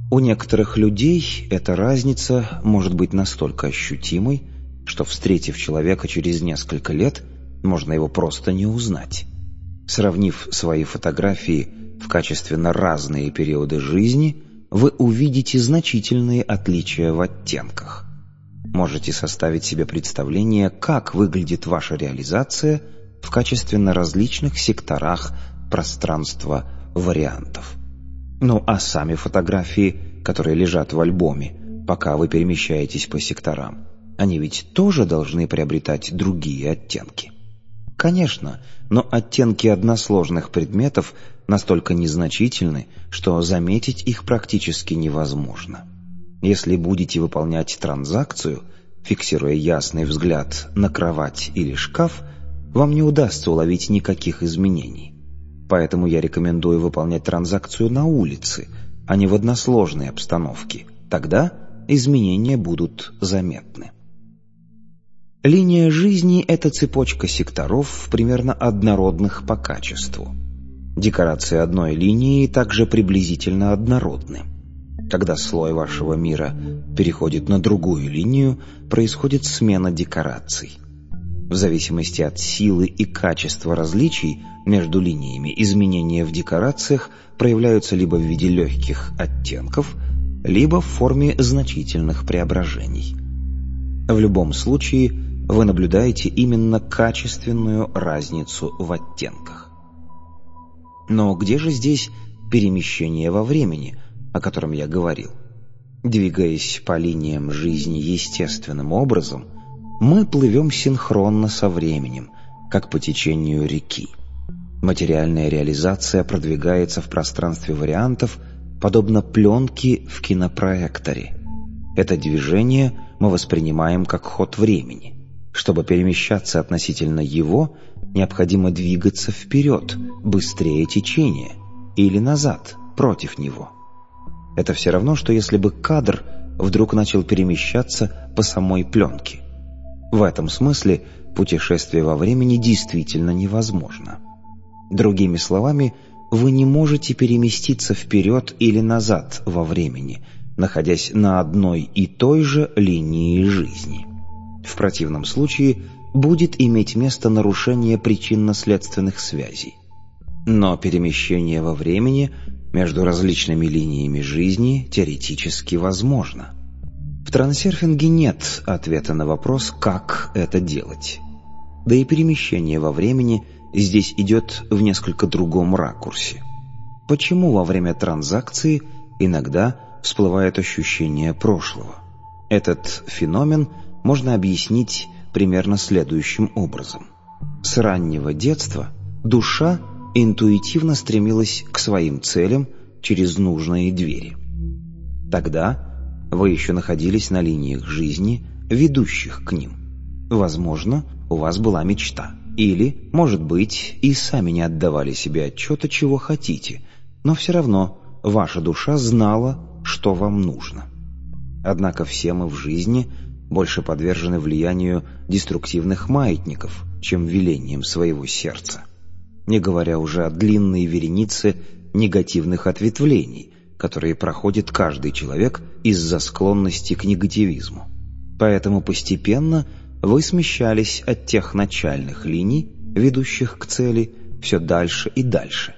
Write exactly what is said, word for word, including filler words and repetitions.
У некоторых людей эта разница может быть настолько ощутимой, что, встретив человека через несколько лет, можно его просто не узнать. Сравнив свои фотографии в качественно разные периоды жизни, вы увидите значительные отличия в оттенках. Можете составить себе представление, как выглядит ваша реализация в качественно различных секторах пространства вариантов. Ну а сами фотографии, которые лежат в альбоме, пока вы перемещаетесь по секторам, они ведь тоже должны приобретать другие оттенки. Конечно, но оттенки односложных предметов настолько незначительны, что заметить их практически невозможно. Если будете выполнять транзакцию, фиксируя ясный взгляд на кровать или шкаф, вам не удастся уловить никаких изменений. Поэтому я рекомендую выполнять транзакцию на улице, а не в односложной обстановке. Тогда изменения будут заметны. Линия жизни – это цепочка секторов, примерно однородных по качеству. Декорации одной линии также приблизительно однородны. Когда слой вашего мира переходит на другую линию, происходит смена декораций. В зависимости от силы и качества различий между линиями, изменения в декорациях проявляются либо в виде легких оттенков, либо в форме значительных преображений. В любом случае, вы наблюдаете именно качественную разницу в оттенках. Но где же здесь перемещение во времени, о котором я говорил? Двигаясь по линиям жизни естественным образом, мы плывем синхронно со временем, как по течению реки. Материальная реализация продвигается в пространстве вариантов, подобно пленке в кинопроекторе. Это движение мы воспринимаем как ход времени. Чтобы перемещаться относительно его, необходимо двигаться вперед, быстрее течения, или назад, против него. Это все равно, что если бы кадр вдруг начал перемещаться по самой пленке. В этом смысле путешествие во времени действительно невозможно. Другими словами, вы не можете переместиться вперед или назад во времени, находясь на одной и той же линии жизни. В противном случае будет иметь место нарушение причинно-следственных связей. Но перемещение во времени между различными линиями жизни теоретически возможно. В трансерфинге нет ответа на вопрос, как это делать. Да и перемещение во времени здесь идет в несколько другом ракурсе. Почему во время транзакции иногда всплывает ощущение прошлого? Этот феномен можно объяснить примерно следующим образом. С раннего детства душа интуитивно стремилась к своим целям через нужные двери. Тогда вы еще находились на линиях жизни, ведущих к ним. Возможно, у вас была мечта. Или, может быть, и сами не отдавали себе отчета, чего хотите, но все равно ваша душа знала, что вам нужно. Однако все мы в жизни больше подвержены влиянию деструктивных маятников, чем велениям своего сердца. Не говоря уже о длинной веренице негативных ответвлений, которые проходит каждый человек из-за склонности к негативизму. Поэтому постепенно вы смещались от тех начальных линий, ведущих к цели, все дальше и дальше.